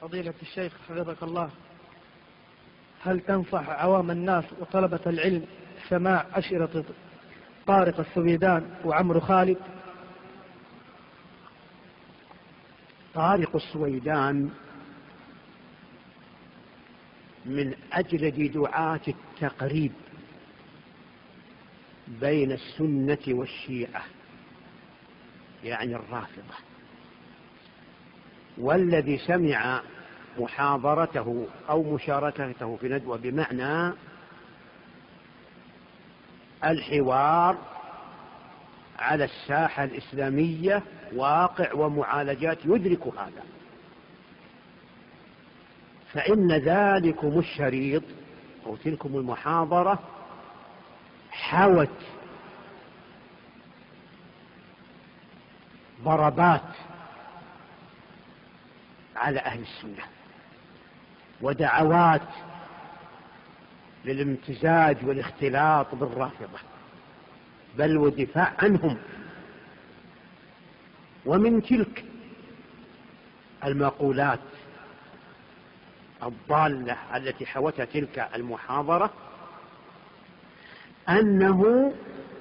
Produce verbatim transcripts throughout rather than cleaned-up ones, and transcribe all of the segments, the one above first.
فضيلة الشيخ حفظك الله، هل تنصح عوام الناس وطلبة العلم سماع أشرطة طارق السويدان وعمرو خالد؟ طارق السويدان من أجلد دعاة التقريب بين السنة والشيعة، يعني الرافضة، والذي سمع محاضرته أو مشاركته في ندوة بمعنى الحوار على الساحة الإسلامية واقع ومعالجات يدرك هذا، فإن ذلكم الشريط أو تلكم المحاضرة حوت ضربات على أهل السنة ودعوات للامتزاج والاختلاط بالرافضة، بل ودفاع عنهم. ومن تلك المقولات الضالة التي حوتها تلك المحاضرة أنه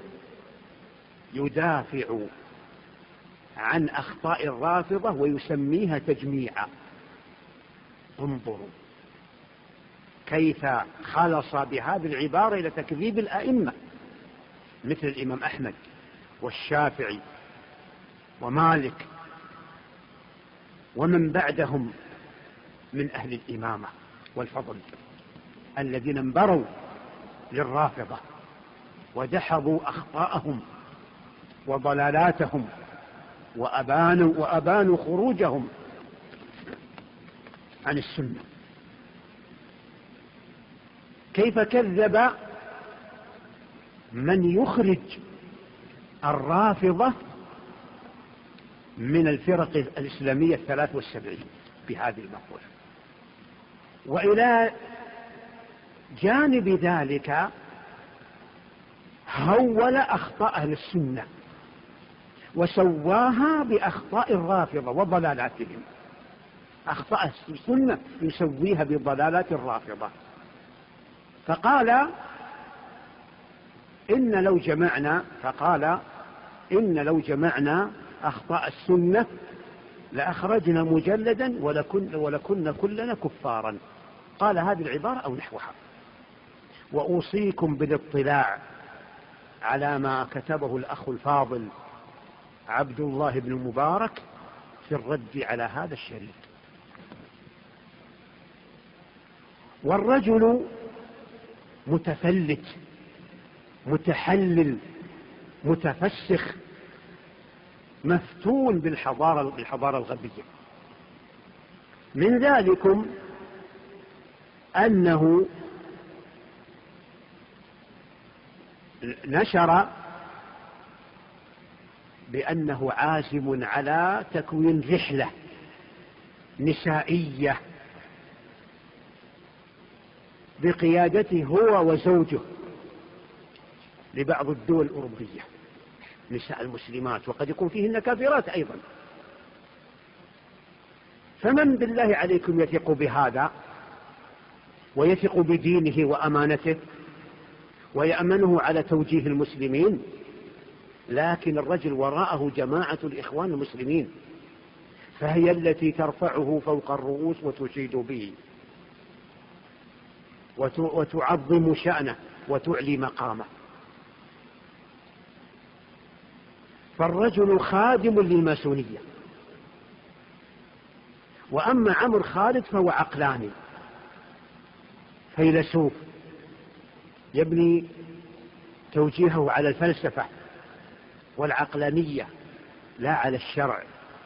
يدافع عن أخطاء الرافضة ويسميها تجميعا. انظروا كيف خلص بهذه العبارة إلى تكذيب الأئمة مثل الإمام أحمد والشافعي ومالك ومن بعدهم من أهل الإمامة والفضل الذين انبروا للرافضة ودحضوا أخطاءهم وضلالاتهم وأبانوا, وأبانوا خروجهم عن السنة. كيف كذب من يخرج الرافضة من الفرق الإسلامية الثلاث والسبعين بهذه المقولة. وإلى جانب ذلك هول أخطاء أهل السنة وسواها بأخطاء الرافضة وضلالاتهم. أخطاء السنة يسويها بضلالات الرافضة، فقال إن لو جمعنا فقال إن لو جمعنا أخطاء السنة لأخرجنا مجلدا ولكن ولكنا كلنا كفارا. قال هذه العبارة أو نحوها. وأوصيكم بالاطلاع على ما كتبه الأخ الفاضل عبد الله بن المبارك في الرد على هذا الشريط. والرجل متفلت متحلل متفسخ مفتون بالحضارة, بالحضارة الغربية. من ذلكم أنه نشر بأنه عازم على تكوين رحلة نسائية بقيادته هو وزوجه لبعض الدول الأوروبية، نساء المسلمات، وقد يكون فيهن كافرات أيضا. فمن بالله عليكم يثق بهذا ويثق بدينه وأمانته ويأمنه على توجيه المسلمين؟ لكن الرجل وراءه جماعة الإخوان المسلمين، فهي التي ترفعه فوق الرؤوس وتشيد به وتعظم شأنه وتعلي مقامه. فالرجل خادم للماسونية. وأما عمرو خالد فهو عقلاني فيلسوف يبني توجيهه على الفلسفة والعقلانية لا على الشرع،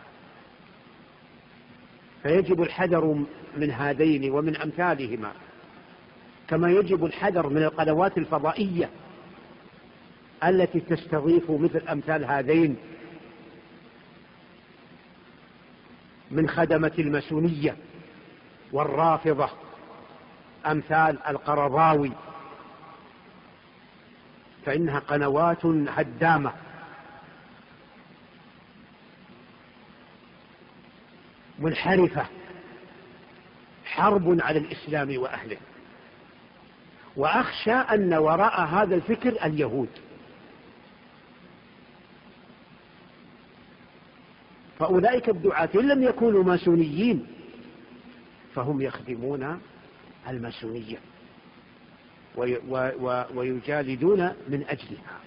فيجب الحذر من هذين ومن أمثالهما، كما يجب الحذر من القنوات الفضائية التي تستضيف مثل أمثال هذين من خدمة الماسونية والرافضة، أمثال القرضاوي، فإنها قنوات هدامة منحرفة حرب على الإسلام وأهله، وأخشى أن وراء هذا الفكر اليهود، فأولئك الدعاة إن لم يكونوا ماسونيين فهم يخدمون الماسونية ويجالدون من أجلها.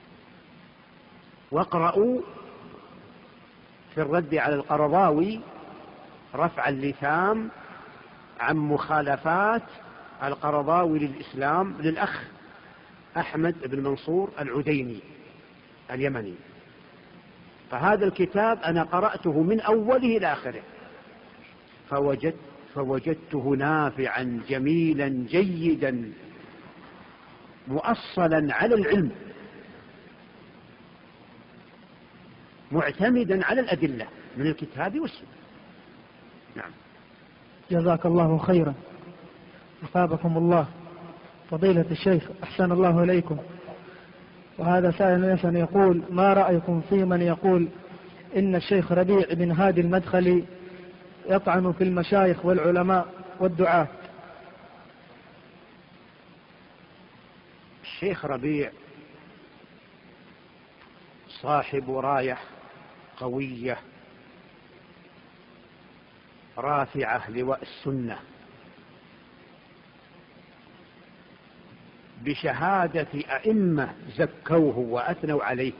واقرأوا في الرد على القرضاوي رفع اللثام عن مخالفات القرضاوي للإسلام للأخ أحمد بن منصور العديني اليمني، فهذا الكتاب أنا قرأته من أوله إلى آخره فوجدت فوجدته نافعا جميلا جيدا مؤصلا على العلم معتمدا على الأدلة من الكتاب والسنة. نعم. جزاك الله خيرا، أثابكم الله. فضيلة الشيخ أحسن الله إليكم، وهذا سائل يسأل يقول: ما رأيكم في من يقول إن الشيخ ربيع بن هادي المدخلي يطعن في المشايخ والعلماء والدعاة؟ الشيخ ربيع صاحب راية قوية رافعة لواء السنة بشهادة أئمة زكوه وأثنوا عليه،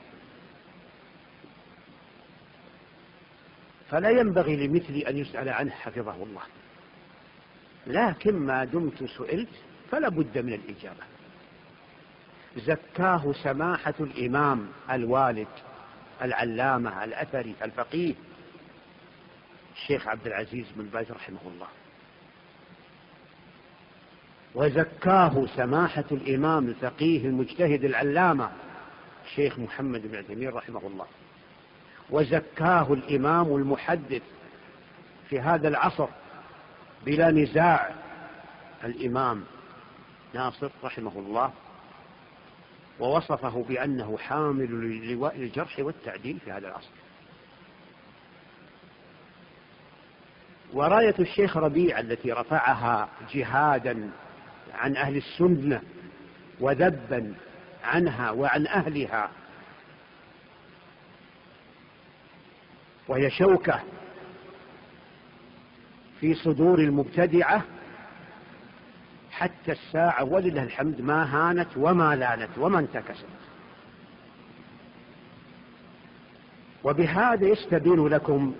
فلا ينبغي لمثلي أن يسأل عنه حفظه الله، لكن ما دمت سئلت فلا بد من الإجابة. زكاه سماحة الإمام الوالد العلامة الأثري الفقيه الشيخ عبد العزيز بن باز رحمه الله، وزكاه سماحة الإمام الفقيه المجتهد العلامة الشيخ محمد بن عثيمين رحمه الله، وزكاه الإمام المحدث في هذا العصر بلا نزاع الإمام ناصر رحمه الله، ووصفه بأنه حامل للواء الجرح والتعديل في هذا العصر. وراية الشيخ ربيع التي رفعها جهادا عن أهل السنة وذبا عنها وعن أهلها، وهي شوكة في صدور المبتدعة حتى الساعة ولله الحمد ما هانت وما لانت وما انتكست. وبهذا يستبين لكم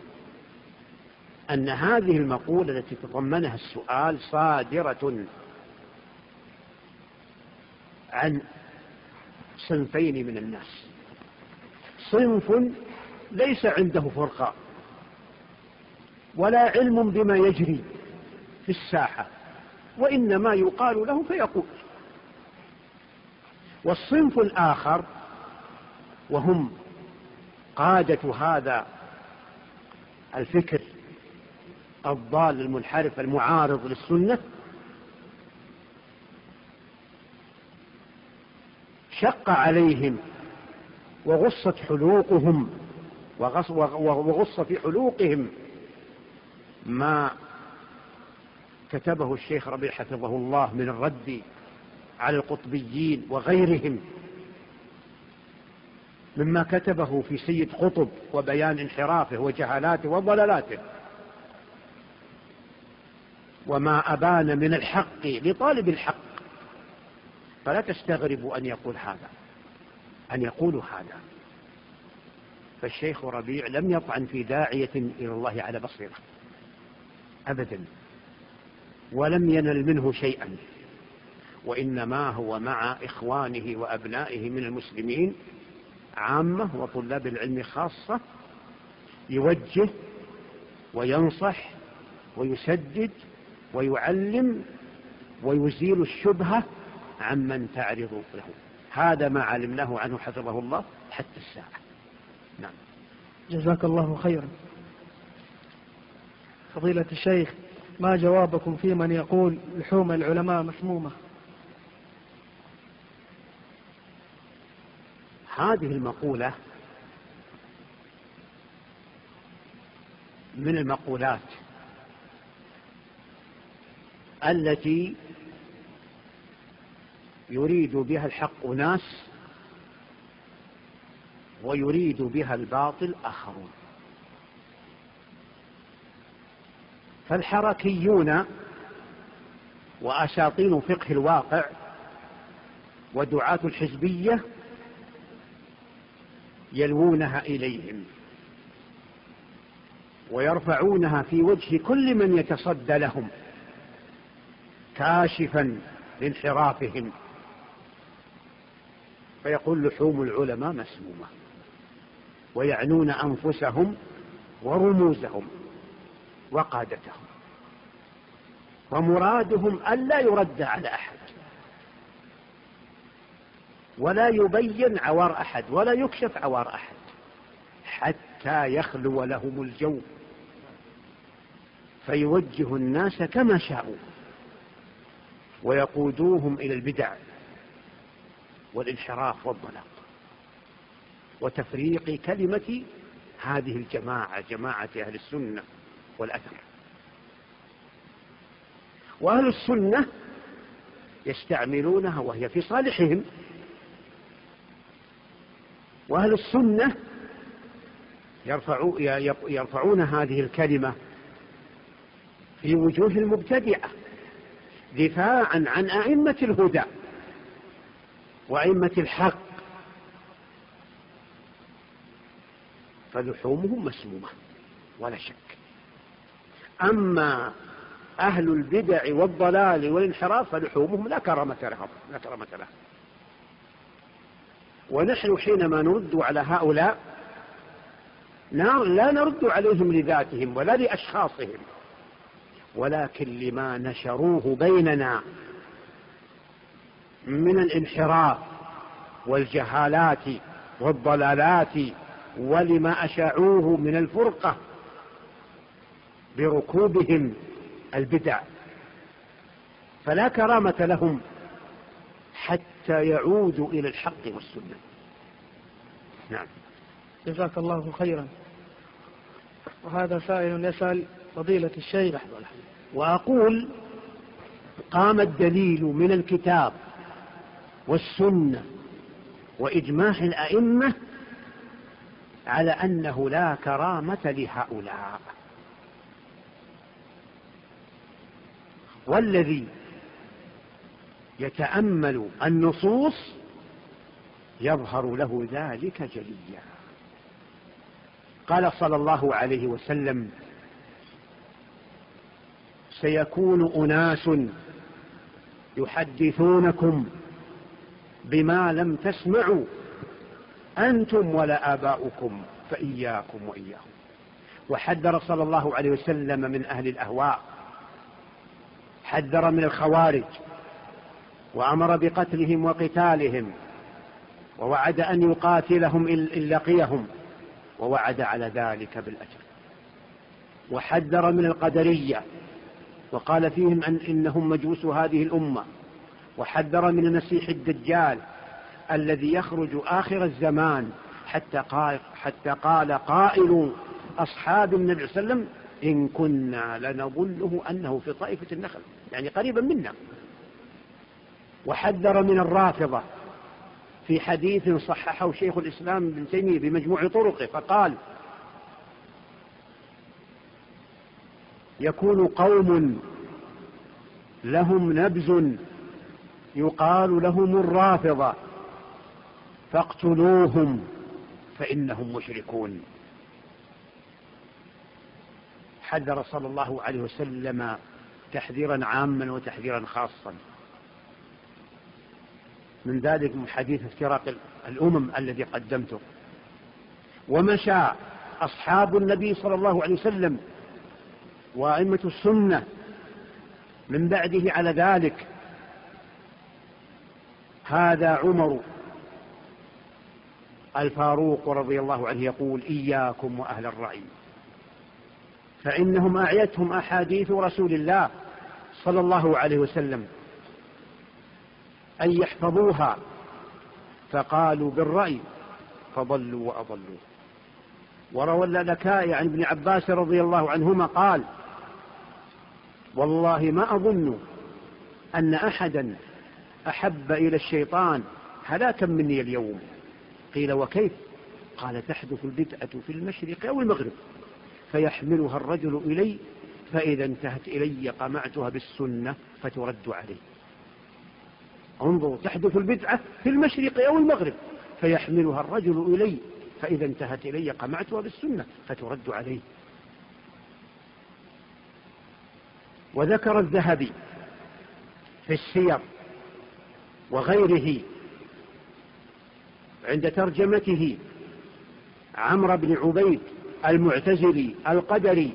أن هذه المقولة التي تضمنها السؤال صادرة عن صنفين من الناس: صنف ليس عنده فرقة ولا علم بما يجري في الساحة وإنما يقال له فيقول، والصنف الآخر وهم قادة هذا الفكر الضال المنحرف المعارض للسنة، شق عليهم وغصت حلوقهم وغص, وغص في حلوقهم ما كتبه الشيخ ربيع حفظه الله من الرد على القطبيين وغيرهم، مما كتبه في سيد قطب وبيان انحرافه وجهالاته وضلالاته، وما أبان من الحق لطالب الحق. فلا تستغربوا أن يقول هذا أن يقولوا هذا. فالشيخ ربيع لم يطعن في داعية إلى الله على بصيرة أبدا، ولم ينل منه شيئا، وإنما هو مع إخوانه وأبنائه من المسلمين عامة وطلاب العلم خاصة يوجه وينصح ويسدد ويعلم ويزيل الشبهة عمن تعرض له. هذا ما علمناه عنه حفظه الله حتى الساعة. نعم. جزاك الله خيرا. فضيلة الشيخ، ما جوابكم في من يقول لحوم العلماء مسمومة؟ هذه المقولة من المقولات التي يريد بها الحق ناس ويريد بها الباطل آخرون. فالحركيون وأساطين فقه الواقع ودعاة الحزبية يلوونها إليهم ويرفعونها في وجه كل من يتصدى لهم كاشفا لانحرافهم، فيقول لحوم العلماء مسمومة، ويعنون أنفسهم ورموزهم وقادتهم، ومرادهم ألا يرد على أحد ولا يبين عوار أحد ولا يكشف عوار أحد حتى يخلو لهم الجو فيوجه الناس كما شاءوا ويقودوهم إلى البدع والانحراف والضلال وتفريق كلمة هذه الجماعة، جماعة أهل السنة والأثر. وأهل السنة يستعملونها وهي في صالحهم، وأهل السنة يرفعون هذه الكلمة في وجوه المبتدعة دفاعا عن أئمة الهدى وأئمة الحق، فلحومهم مسمومة ولا شك. أما أهل البدع والضلال والانحراف فلحومهم لا كرامة لهم لا كرامة لهم. ونحن حينما نرد على هؤلاء لا نرد عليهم لذاتهم ولا لأشخاصهم، ولكن لما نشروه بيننا من الانحراف والجهالات والضلالات، ولما أشاعوه من الفرقة بركوبهم البدع، فلا كرامة لهم حتى يعودوا إلى الحق والسنة. نعم. جزاك الله خيرا. وهذا سائل يسأل فضيلة الشيخ، وأقول قام الدليل من الكتاب والسنة وإجماع الأئمة على أنه لا كرامة لهؤلاء، والذي يتأمل النصوص يظهر له ذلك جليا. قال صلى الله عليه وسلم: سيكون أناس يحدثونكم بما لم تسمعوا أنتم ولا آباؤكم فإياكم وإياهم. وحذر صلى الله عليه وسلم من أهل الأهواء، حذر من الخوارج وأمر بقتلهم وقتالهم، ووعد أن يقاتلهم إن لقيهم، ووعد على ذلك بالأجر. وحذر من القدرية وقال فيهم أن إنهم مجوس هذه الأمة. وحذر من المسيح الدجال الذي يخرج آخر الزمان، حتى قال, حتى قال قائل أصحاب النبي صلى الله عليه وسلم: إن كنا لنظنه أنه في طائفة النخل، يعني قريبا منا. وحذر من الرافضة في حديث صححه شيخ الإسلام ابن تيمية بمجموع طرقه، فقال: يكون قوم لهم نبز يقال لهم الرافضة فاقتلوهم فإنهم مشركون. حذر صلى الله عليه وسلم تحذيرا عاما وتحذيرا خاصا. من ذلك من حديث افتراق الأمم الذي قدمته. ومشى أصحاب النبي صلى الله عليه وسلم وأئمة السنة من بعده على ذلك. هذا عمر الفاروق رضي الله عنه يقول: إياكم وأهل الرأي، فإنهم أعيتهم أحاديث رسول الله صلى الله عليه وسلم أن يحفظوها، فقالوا بالرأي فضلوا وأضلوا. وروى اللالكائي عن ابن عباس رضي الله عنهما قال: والله ما أظن أن أحدا أحب إلى الشيطان هلاكا مني اليوم. قيل وكيف؟ قال تحدث البدعة في المشرق أو المغرب فيحملها الرجل إلي فإذا انتهت إلي قمعتها بالسنة فترد عليه. انظروا، تحدث البدعة في المشرق أو المغرب فيحملها الرجل إلي فإذا انتهت إلي قمعتها بالسنة فترد عليه. وذكر الذهبي في السير وغيره عند ترجمته عمرو بن عبيد المعتزلي القدري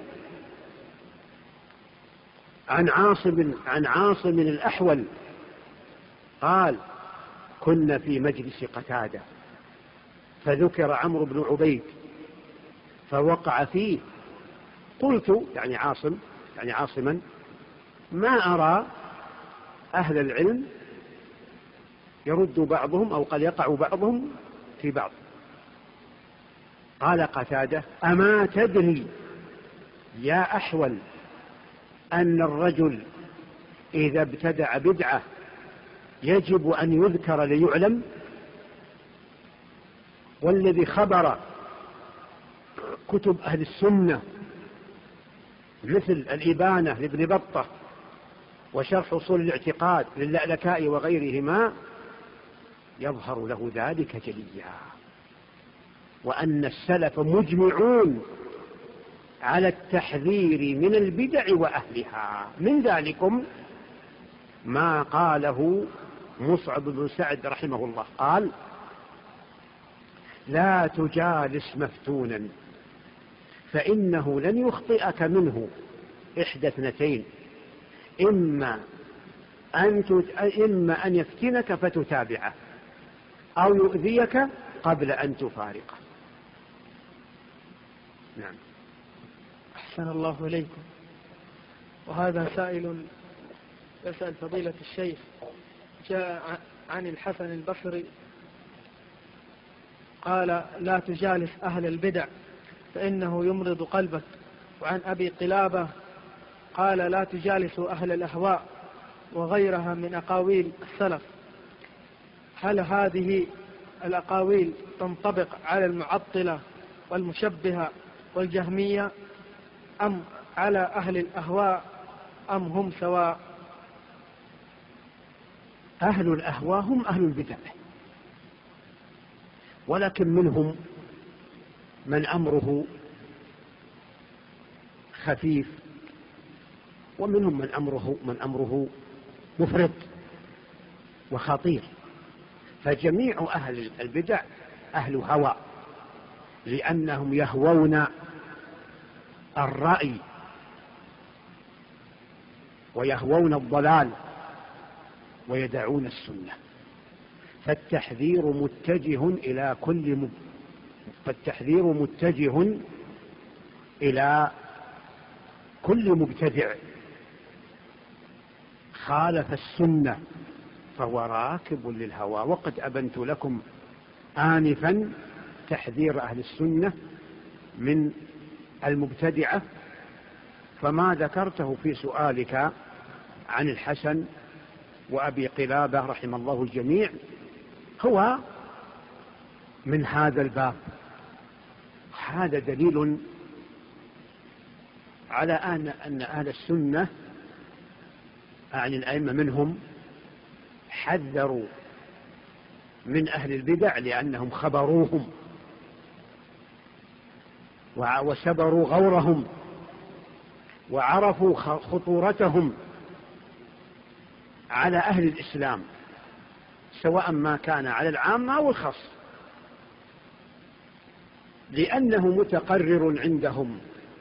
عن عاصم عن عاصم الأحول قال كنا في مجلس قتادة فذكر عمرو بن عبيد فوقع فيه. قلت يعني عاصم يعني عاصما ما أرى أهل العلم يرد بعضهم أو قد يقع بعضهم في بعض. قال قتادة أما تدري يا أحول أن الرجل إذا ابتدع بدعة يجب أن يذكر ليعلم؟ والذي خبر كتب أهل السنة مثل الإبانة لابن بطة وشرح أصول الاعتقاد للألكائي وغيرهما يظهر له ذلك جليا، وأن السلف مجمعون على التحذير من البدع وأهلها. من ذلكم ما قاله مصعب بن سعد رحمه الله قال لا تجالس مفتونا فإنه لن يخطئك منه إحدى اثنتين إما أن, إما أن يفتنك فتتابعه أو يؤذيك قبل أن تفارقه. نعم. أحسن الله إليكم. وهذا سائل يسأل فضيلة الشيخ جاء عن الحسن البصري قال لا تجالس أهل البدع فإنه يمرض قلبك. وعن أبي قلابة قال لا تجالس أهل الأهواء وغيرها من أقاويل السلف. هل هذه الأقاويل تنطبق على المعطلة والمشبهة والجهمية أم على أهل الأهواء أم هم سواء؟ أهل الأهواء هم أهل البدع، ولكن منهم من أمره خفيف ومنهم من أمره, من أمره مفرط وخطير. فجميع أهل البدع أهل هوى لأنهم يهوون الرأي ويهوون الضلال ويدعون السنة. فالتحذير متجه إلى كل مب... فالتحذير متجه إلى كل مبتدع خالف السنة فهو راكب للهوى. وقد أبنت لكم آنفا تحذير أهل السنة من المبتدعة، فما ذكرته في سؤالك عن الحسن وأبي قلابة رحم الله الجميع هو من هذا الباب. هذا دليل على أن, أن أهل السنة عن الأئمة منهم حذروا من أهل البدع لأنهم خبروهم وسبروا غورهم وعرفوا خطورتهم على أهل الإسلام سواء ما كان على العام أو الخاص، لأنه متقرر عندهم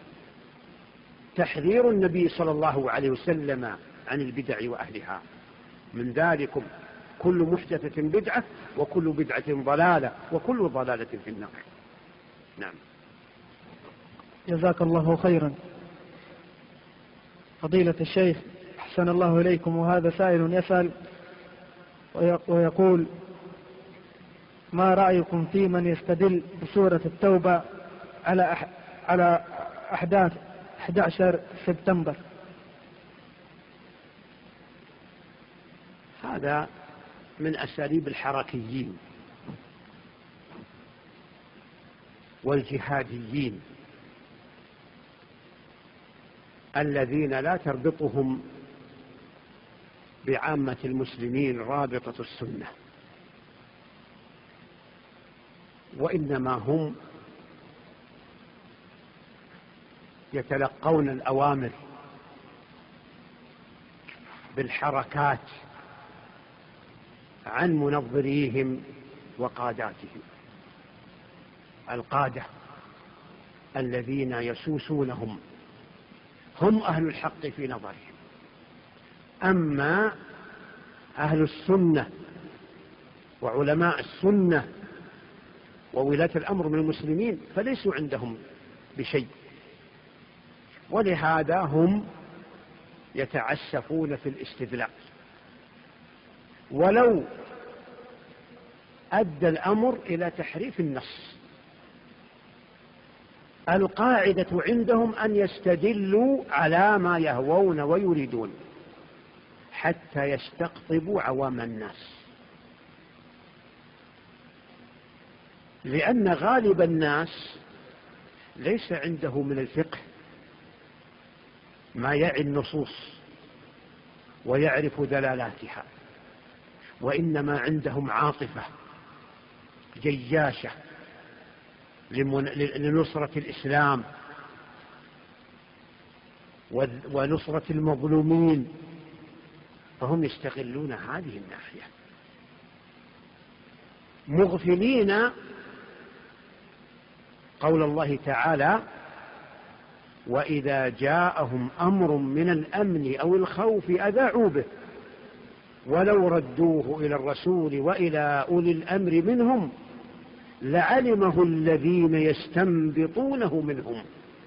تحذير النبي صلى الله عليه وسلم عن البدع وأهلها. من ذلكم كل محدثة بدعة وكل بدعة ضلالة وكل ضلالة في النار. نعم. جزاك الله خيرا فضيلة الشيخ، أحسن الله إليكم. وهذا سائل يسأل ويقول ما رأيكم في من يستدل بسورة التوبة على أح على أحداث أحد عشر سبتمبر؟ هذا من أساليب الحركيين والجهاديين الذين لا تربطهم بعامة المسلمين رابطة السنة، وإنما هم يتلقون الأوامر بالحركات عن منظريهم وقاداتهم. القادة الذين يسوسونهم هم أهل الحق في نظرهم، أما أهل السنة وعلماء السنة وولاة الأمر من المسلمين فليسوا عندهم بشيء، ولهذا هم يتعسفون في الاستدلال. ولو أدى الأمر إلى تحريف النص، القاعدة عندهم أن يستدلوا على ما يهوون ويريدون حتى يستقطبوا عوام الناس، لأن غالب الناس ليس عنده من الفقه ما يعي النصوص ويعرف دلالاتها، وإنما عندهم عاطفة جياشة لنصرة الإسلام ونصرة المظلومين، فهم يستغلون هذه الناحية مغفلين قول الله تعالى: وإذا جاءهم أمر من الأمن أو الخوف أذاعوا به ولو ردوه إلى الرسول وإلى أولي الأمر منهم لعلمه الذين يستنبطونه منهم.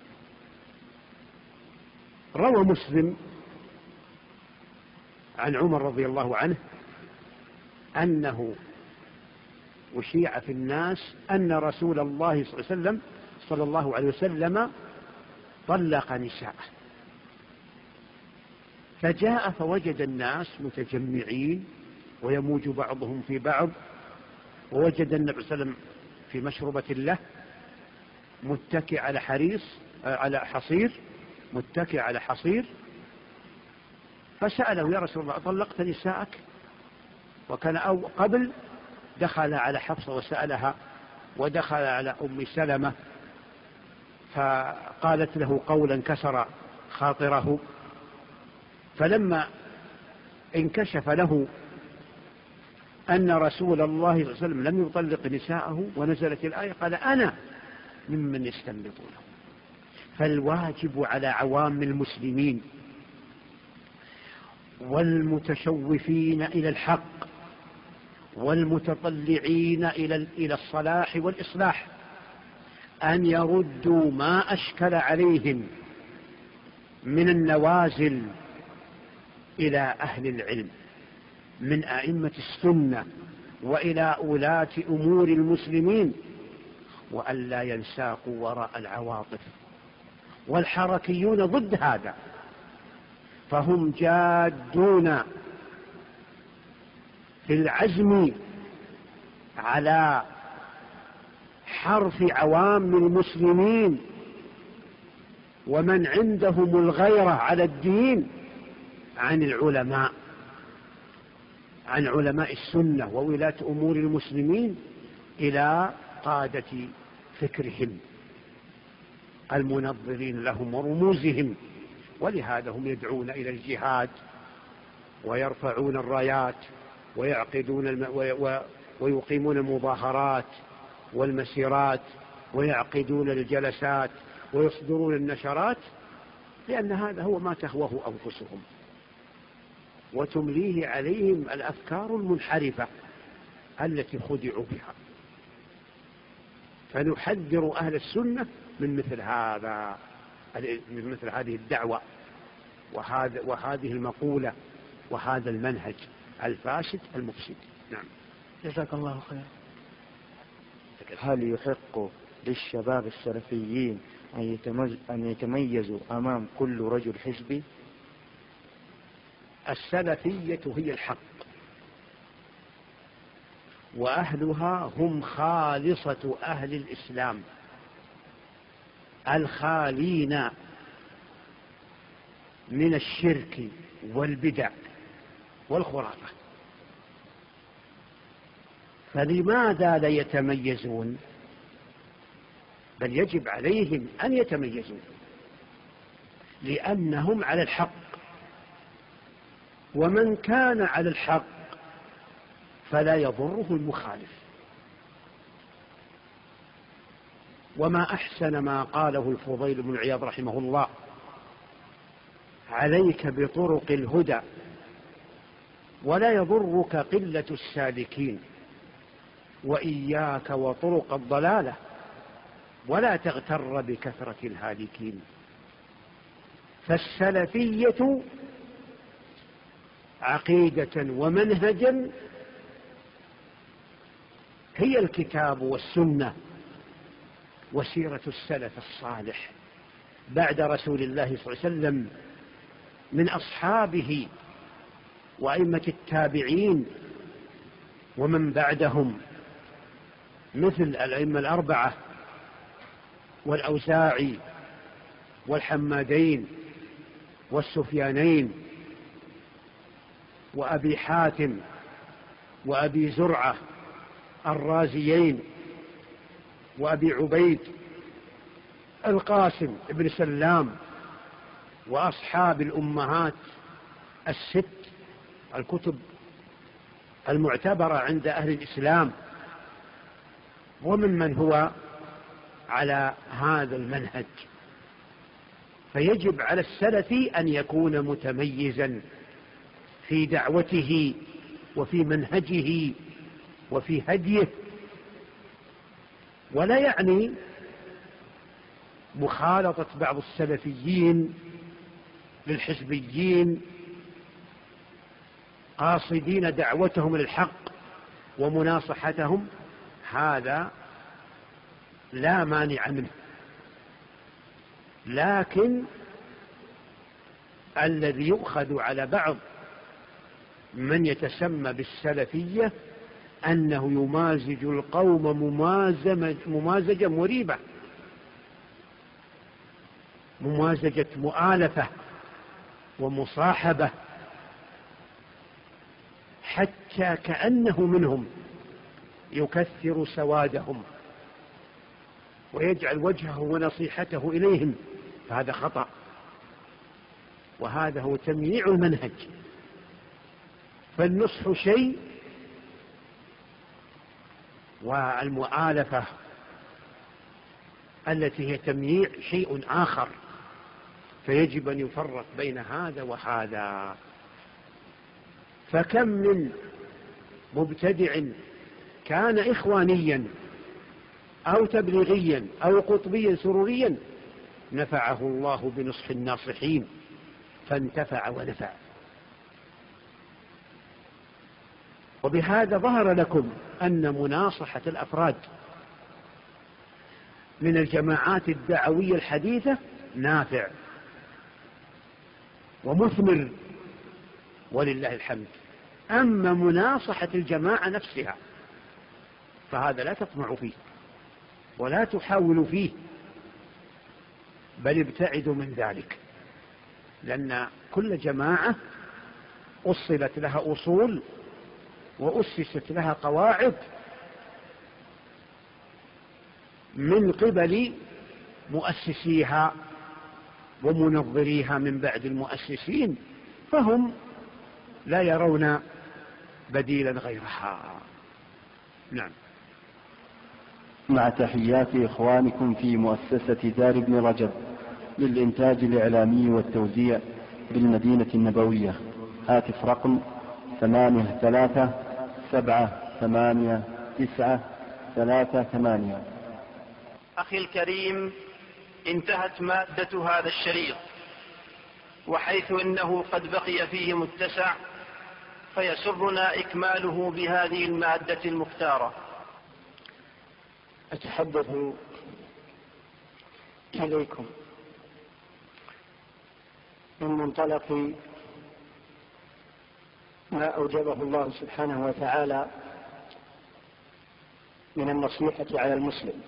روى مسلم عن عمر رضي الله عنه أنه أشيع في الناس أن رسول الله صلى الله عليه وسلم صلى الله عليه وسلم طلق نساءه، فجاء فوجد الناس متجمعين ويموج بعضهم في بعض، ووجد النبي صلى الله عليه وسلم في مشربة له متكئ على حريص على حصير متكئ على حصير، فسأله: يا رسول الله أطلقت نساءك؟ وكان أو قبل دخل على حفصة وسألها، ودخل على أم سلمة فقالت له قولا كسر خاطره، فلما انكشف له أن رسول الله صلى الله عليه وسلم لم يطلق نساءه ونزلت الآية قال: أنا ممن يستنبطونه. فالواجب على عوام المسلمين والمتشوفين إلى الحق والمتطلعين إلى الصلاح والإصلاح أن يردوا ما أشكل عليهم من النوازل إلى أهل العلم من أئمة السنة وإلى ولاة أمور المسلمين، وأن لا ينساقوا وراء العواطف. والحركيون ضد هذا، فهم جادون في العزم على حرف عوام المسلمين ومن عندهم الغيرة على الدين عن العلماء عن علماء السنة وولاة أمور المسلمين إلى قادة فكرهم المنظرين لهم ورموزهم. ولهذا هم يدعون إلى الجهاد ويرفعون الرايات ويعقدون الم... و... ويقيمون المظاهرات والمسيرات ويعقدون الجلسات ويصدرون النشرات، لأن هذا هو ما تهواه أنفسهم وتمليه عليهم الأفكار المنحرفة التي خدعوا بها. فنحذر أهل السنة من مثل هذا من مثل هذه الدعوة وهذا وهذه المقولة وهذا المنهج الفاسد المفسد. نعم. جزاك الله خير. هل يحق للشباب السلفيين أن يتميزوا أمام كل رجل حزبي؟ السلفية هي الحق وأهلها هم خالصة أهل الإسلام الخالين من الشرك والبدع والخرافة. فلماذا لا يتميزون؟ بل يجب عليهم أن يتميزوا، لأنهم على الحق، ومن كان على الحق فلا يضره المخالف. وما أحسن ما قاله الفضيل بن عياض رحمه الله: عليك بطرق الهدى ولا يضرك قلة السالكين، وإياك وطرق الضلالة ولا تغتر بكثرة الهالكين. فالسلفية عقيدة ومنهجا هي الكتاب والسنة وسيرة السلف الصالح بعد رسول الله صلى الله عليه وسلم من أصحابه وأئمة التابعين ومن بعدهم مثل الأئمة الأربعة والأوزاعي والحمادين والسفيانين وأبي حاتم وأبي زرعة الرازيين وأبي عبيد القاسم بن سلام وأصحاب الأمهات الست، الكتب المعتبرة عند أهل الإسلام، ومن من هو على هذا المنهج. فيجب على السلفي أن يكون متميزا في دعوته وفي منهجه وفي هديه، ولا يعني مخالطة بعض السلفيين للحزبيين قاصدين دعوتهم للحق ومناصحتهم، هذا لا مانع منه. لكن الذي يؤخذ على بعض من يتسمى بالسلفية أنه يمازج القوم ممازجة مريبة، ممازجة مؤالفة ومصاحبة، حتى كأنه منهم، يكثر سوادهم ويجعل وجهه ونصيحته إليهم، فهذا خطأ، وهذا هو تمييع المنهج. فالنصح شيء والمؤالفة التي هي تمييع شيء آخر، فيجب أن يفرق بين هذا وهذا. فكم من مبتدع كان إخوانيا أو تبليغيا أو قطبيا سروريا نفعه الله بنصح الناصحين فانتفع ونفع. وبهذا ظهر لكم أن مناصحة الأفراد من الجماعات الدعوية الحديثة نافع ومثمر ولله الحمد. أما مناصحة الجماعة نفسها فهذا لا تطمع فيه ولا تحاول فيه، بل ابتعدوا من ذلك، لأن كل جماعة أصلت لها أصول وأسست لها قواعد من قبل مؤسسيها ومنظريها من بعد المؤسسين، فهم لا يرون بديلا غيرها. نعم. مع تحيات إخوانكم في مؤسسة دار ابن رجب للإنتاج الإعلامي والتوزيع بالمدينة النبوية. هاتف رقم ثمانية ثلاثة سبعة ثمانية تسعة ثلاثة ثمانية. أخي الكريم، انتهت مادة هذا الشريط، وحيث إنه قد بقي فيه متسع فيسرنا إكماله بهذه المادة المختارة. أتحدث إليكم من منطلق ما أوجبه الله سبحانه وتعالى من النصيحة على المسلم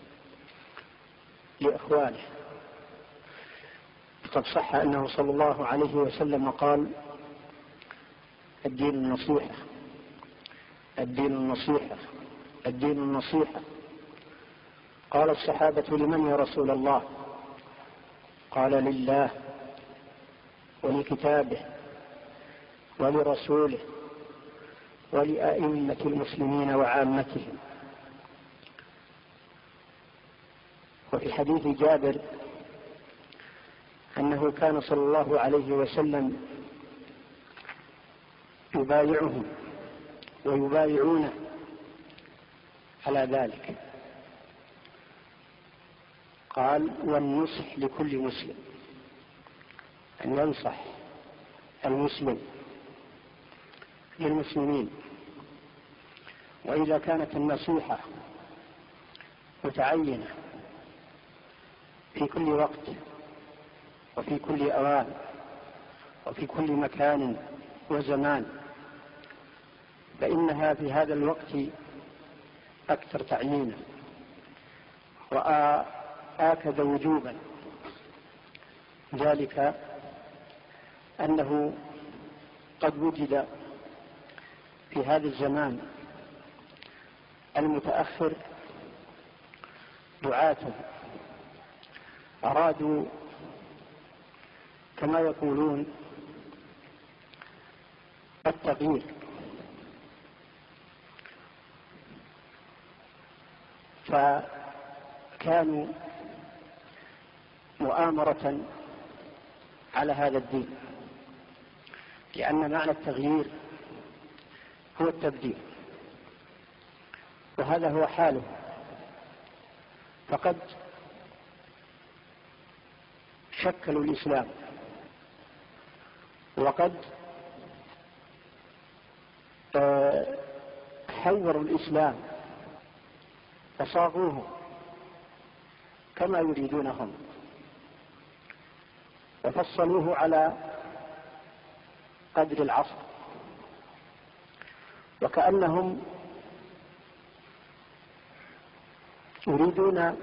لإخوانه. قد صح أنه صلى الله عليه وسلم قال: الدين النصيحة، الدين النصيحة، الدين النصيحة. قال الصحابة: لمن يا رسول الله؟ قال: لله ولكتابه ولرسوله ولأئمة المسلمين وعامتهم. وفي حديث جابر أنه كان صلى الله عليه وسلم يبايعهم ويبايعونه على ذلك. قال: والنصح لكل مسلم، أن ينصح المسلم للمسلمين. وإذا كانت النصيحة متعينة في كل وقت وفي كل أوان وفي كل مكان وزمان، فإنها في هذا الوقت أكثر تعيينا وآكد وجوبا، ذلك أنه قد وجد في هذا الزمان المتأخر دعاة أرادوا كما يقولون التغيير، فكانوا مؤامرة على هذا الدين، لأن معنى التغيير هو التبديل، وهذا هو حاله. فقد شكلوا الإسلام وقد حوروا الإسلام وصاغوه كما يريدونهم وفصلوه على قدر العصر، وكأنهم يريدون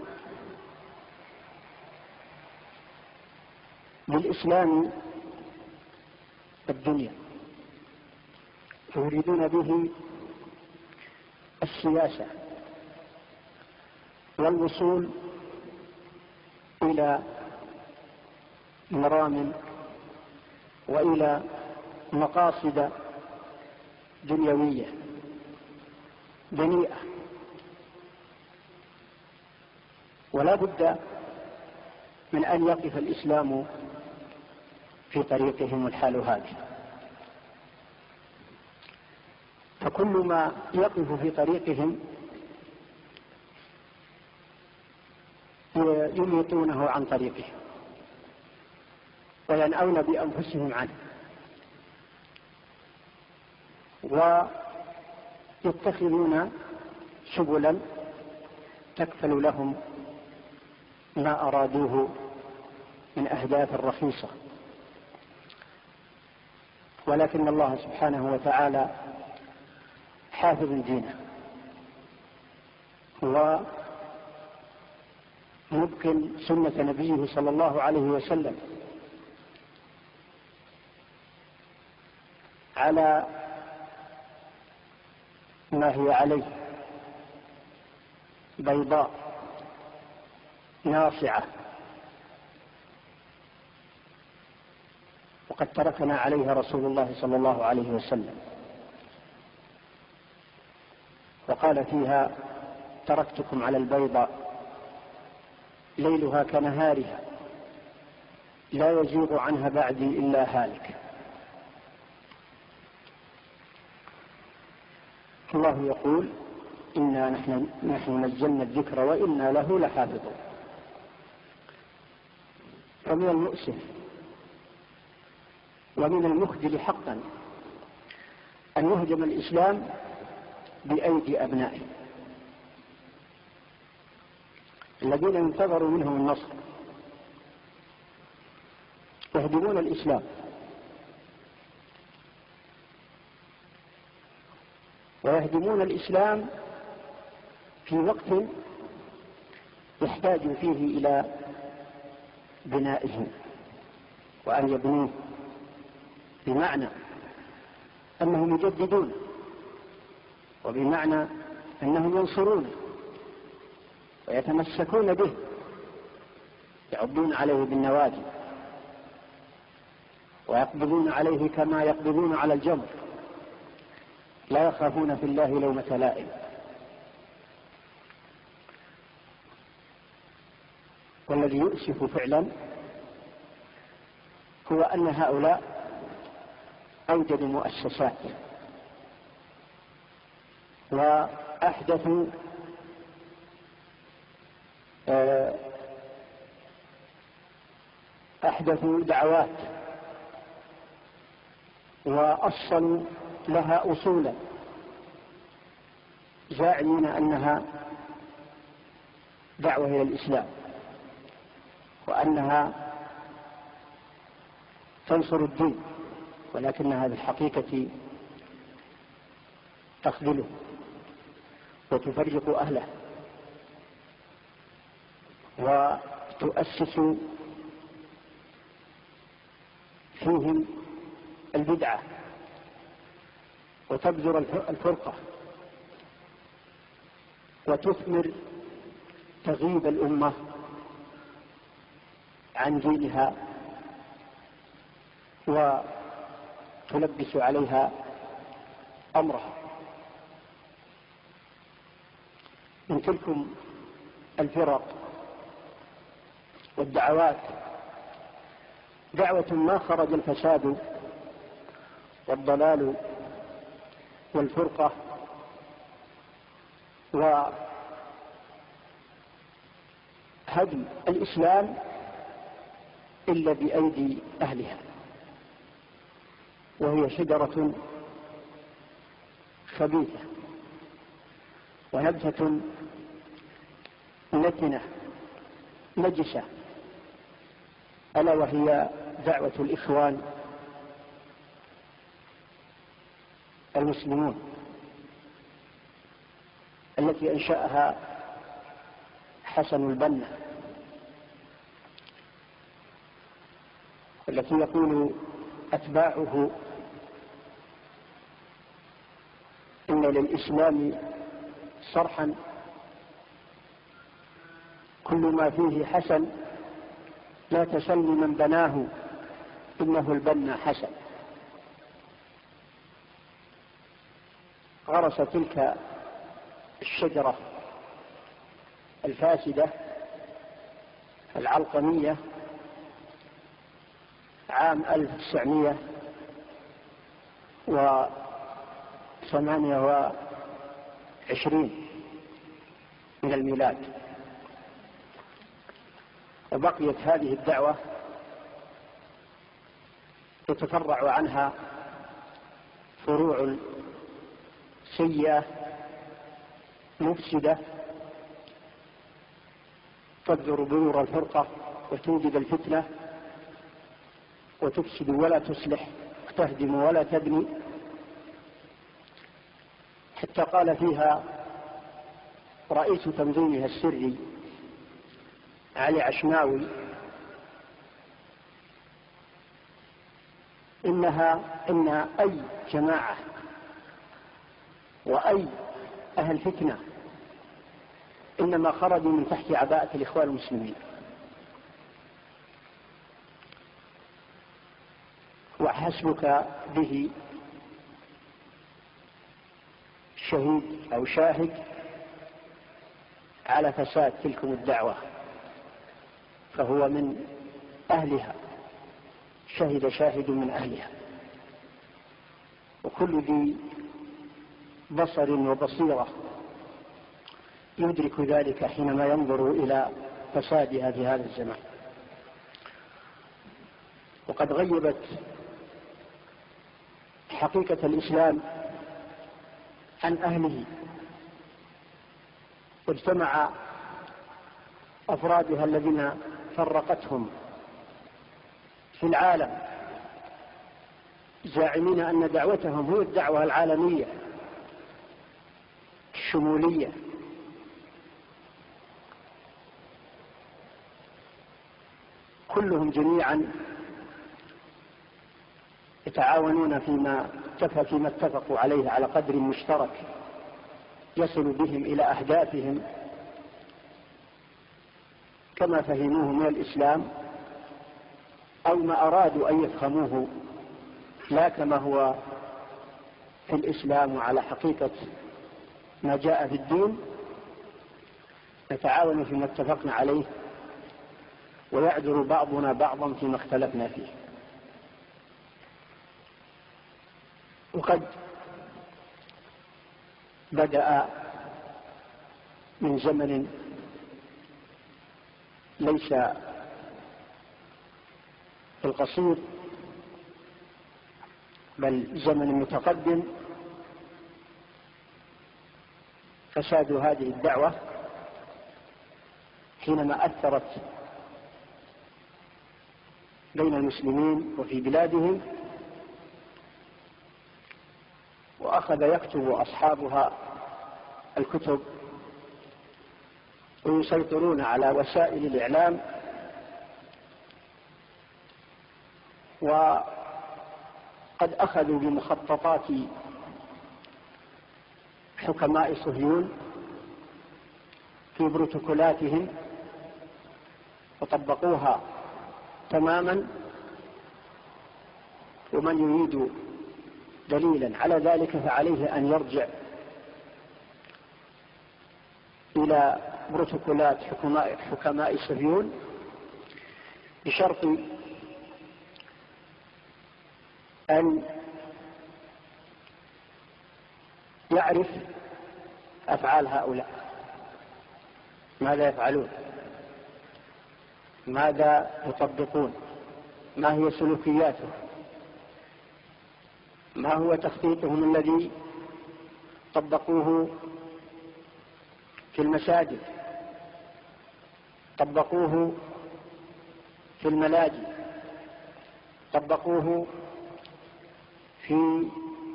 للإسلام الدنيا، يريدون به السياسة والوصول إلى مرام وإلى مقاصد دنيوية دنيئة. ولا بد من أن يقف الإسلام في طريقهم الحال هذه، فكل ما يقف في طريقهم يميطونه عن طريقهم وينأون بأنفسهم عنه، ويتخذون سبلا تكفل لهم ما أرادوه من أهداف رخيصة. ولكن الله سبحانه وتعالى حافظ دينه ومبقٍ سنة نبيه صلى الله عليه وسلم على ما هي عليه، بيضاء ناصعة، وقد تركنا عليها رسول الله صلى الله عليه وسلم، وقال فيها: تركتكم على البيضاء ليلها كنهارها لا يزيغ عنها بعدي إلا هالك. الله يقول: إنا نحن, نحن نزلنا الذكر وإنا له لحافظون. فمن المؤسف ومن المخجل حقا أن يهدم الإسلام بأيدي أبنائه الذين ينتظروا منهم النصر، يهدمون الإسلام ويهدمون الإسلام في وقت يحتاج فيه إلى بنائه وأن يبنوه، بمعنى أنهم يجددون، وبمعنى أنهم ينصرونه ويتمسكون به، يعضون عليه بالنواجذ ويقبضون عليه كما يقبضون على الجمر، لا يخافون في الله لومة لائم. والذي يؤسف فعلا هو أن هؤلاء أوجدوا مؤسسات وأحدثوا أحدثوا دعوات وأصلوا لها أصولا، زاعمين أنها دعوة إلى الإسلام وأنها تنصر الدين، ولكنها بالحقيقة تخذله وتفرق أهله وتؤسس فيهم البدعة وتبذر الفرقة وتثمر تغيب الأمة عن دينها وتلبس عليها أمرها. من تلكم الفرق والدعوات دعوة ما خرج الفساد والضلال والفرقة وهدم الإسلام إلا بأيدي أهلها، وهي شجرة خبيثة ونبتة نتنة نجسة، ألا وهي دعوة الإخوان المسلمون التي أنشأها حسن البنا، التي يقول أتباعه إن للإسلام صرحا كل ما فيه حسن لا تسل من بناه إنه البنا حسن. غرس تلك الشجرة الفاسدة العلقمية عام ألف وتسعمائة وثمانية وعشرين من الميلاد، وبقيت هذه الدعوة تتفرع عنها فروع سيئة مفسدة تبذر بذور الفرقة وتوجد الفتنة وتفسد ولا تصلح وتهدم ولا تبني، حتى قال فيها رئيس تنظيمها السري علي عشماوي إنها إن أي جماعة وأي أهل فتنة إنما خرجوا من تحت عباءة الإخوان المسلمين. وحسبك به شهيد أو شاهد على فساد تلكم الدعوة، فهو من أهلها، شهد شاهد من أهلها، وكل ذي بصر وبصيرة يدرك ذلك حينما ينظر إلى فسادها في هذا الزمان. وقد غيبت حقيقة الإسلام عن أهله، واجتمع أفرادها الذين فرقتهم في العالم زاعمين أن دعوتهم هي الدعوة العالمية الشمولية كلهم جميعا يتعاونون فيما فيما اتفقوا عليه على قدر مشترك يصل بهم إلى أهدافهم كما فهموه من الإسلام أو ما أرادوا أن يفهموه لا كما هو في الإسلام وعلى حقيقة ما جاء في الدين، نتعاون فيما اتفقنا عليه ويعذر بعضنا بعضا فيما اختلفنا فيه. وقد بدأ من زمن ليس القصير بل زمن متقدم فساد هذه الدعوة حينما أثرت بين المسلمين وفي بلادهم، وأخذ يكتب أصحابها الكتب ويسيطرون على وسائل الإعلام، وقد أخذوا بمخططات حكماء صهيون في بروتوكولاتهم وطبقوها تماما. ومن يريد دليلا على ذلك فعليه أن يرجع إلى بروتوكولات حكماء, حكماء صهيون بشرط أن يعرف أفعال هؤلاء، ماذا يفعلون، ماذا يطبقون، ما هي سلوكياتهم، ما هو تخطيطهم الذي طبقوه في المساجد، طبقوه في الملاجئ، طبقوه في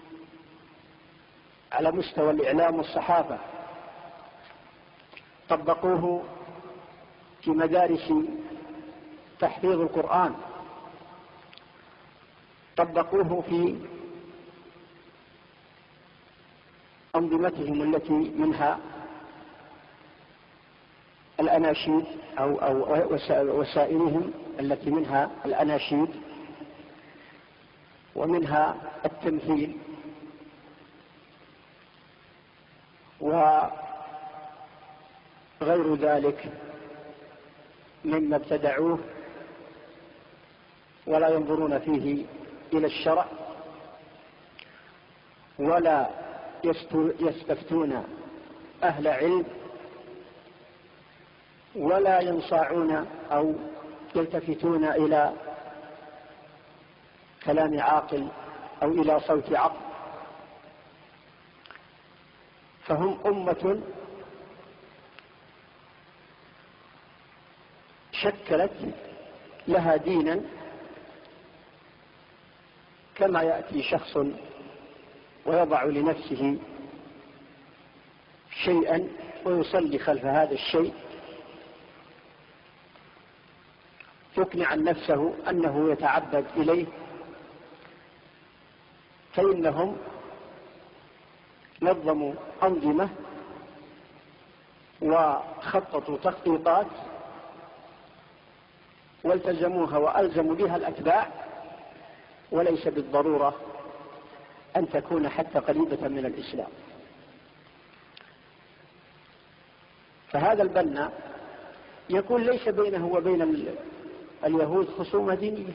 على مستوى الإعلام والصحافة، طبقوه في مدارس تحفيظ القرآن، طبقوه في أنظمتهم التي منها الأناشيد أو, أو وسائلهم التي منها الأناشيد ومنها التمثيل وغير ذلك مما ابتدعوه، ولا ينظرون فيه إلى الشرع ولا يستفتون أهل علم ولا ينصاعون أو يلتفتون إلى كلام عاقل أو إلى صوت عقل. فهم أمة شكلت لها دينا كما يأتي شخص ويضع لنفسه شيئا ويصلي خلف هذا الشيء يقنع نفسه أنه يتعبد إليه، فإنهم نظموا أنظمة وخططوا تخطيطات والتزموها وألزموا بها الأتباع، وليس بالضرورة أن تكون حتى قريبة من الإسلام. فهذا البنا يقول ليس بينه وبين اليهود خصومة دينية،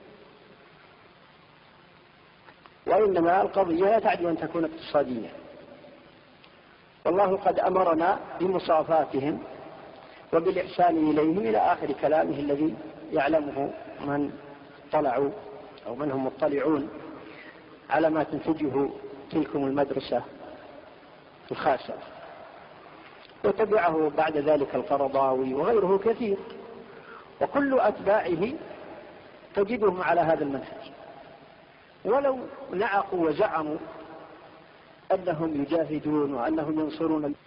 وإنما القضية لا تعد أن تكون اقتصادية، والله قد أمرنا بمصافاتهم وبالإحسان إليهم إلى آخر كلامه الذي يعلمه من طلعوا أو من هم مطلعون على ما تنتجه تلكم المدرسة الخاصة. وتبعه بعد ذلك القرضاوي وغيره كثير، وكل أتباعه تجدهم على هذا المنهج، ولو نعقوا وزعموا أنهم يجاهدون وأنهم ينصرون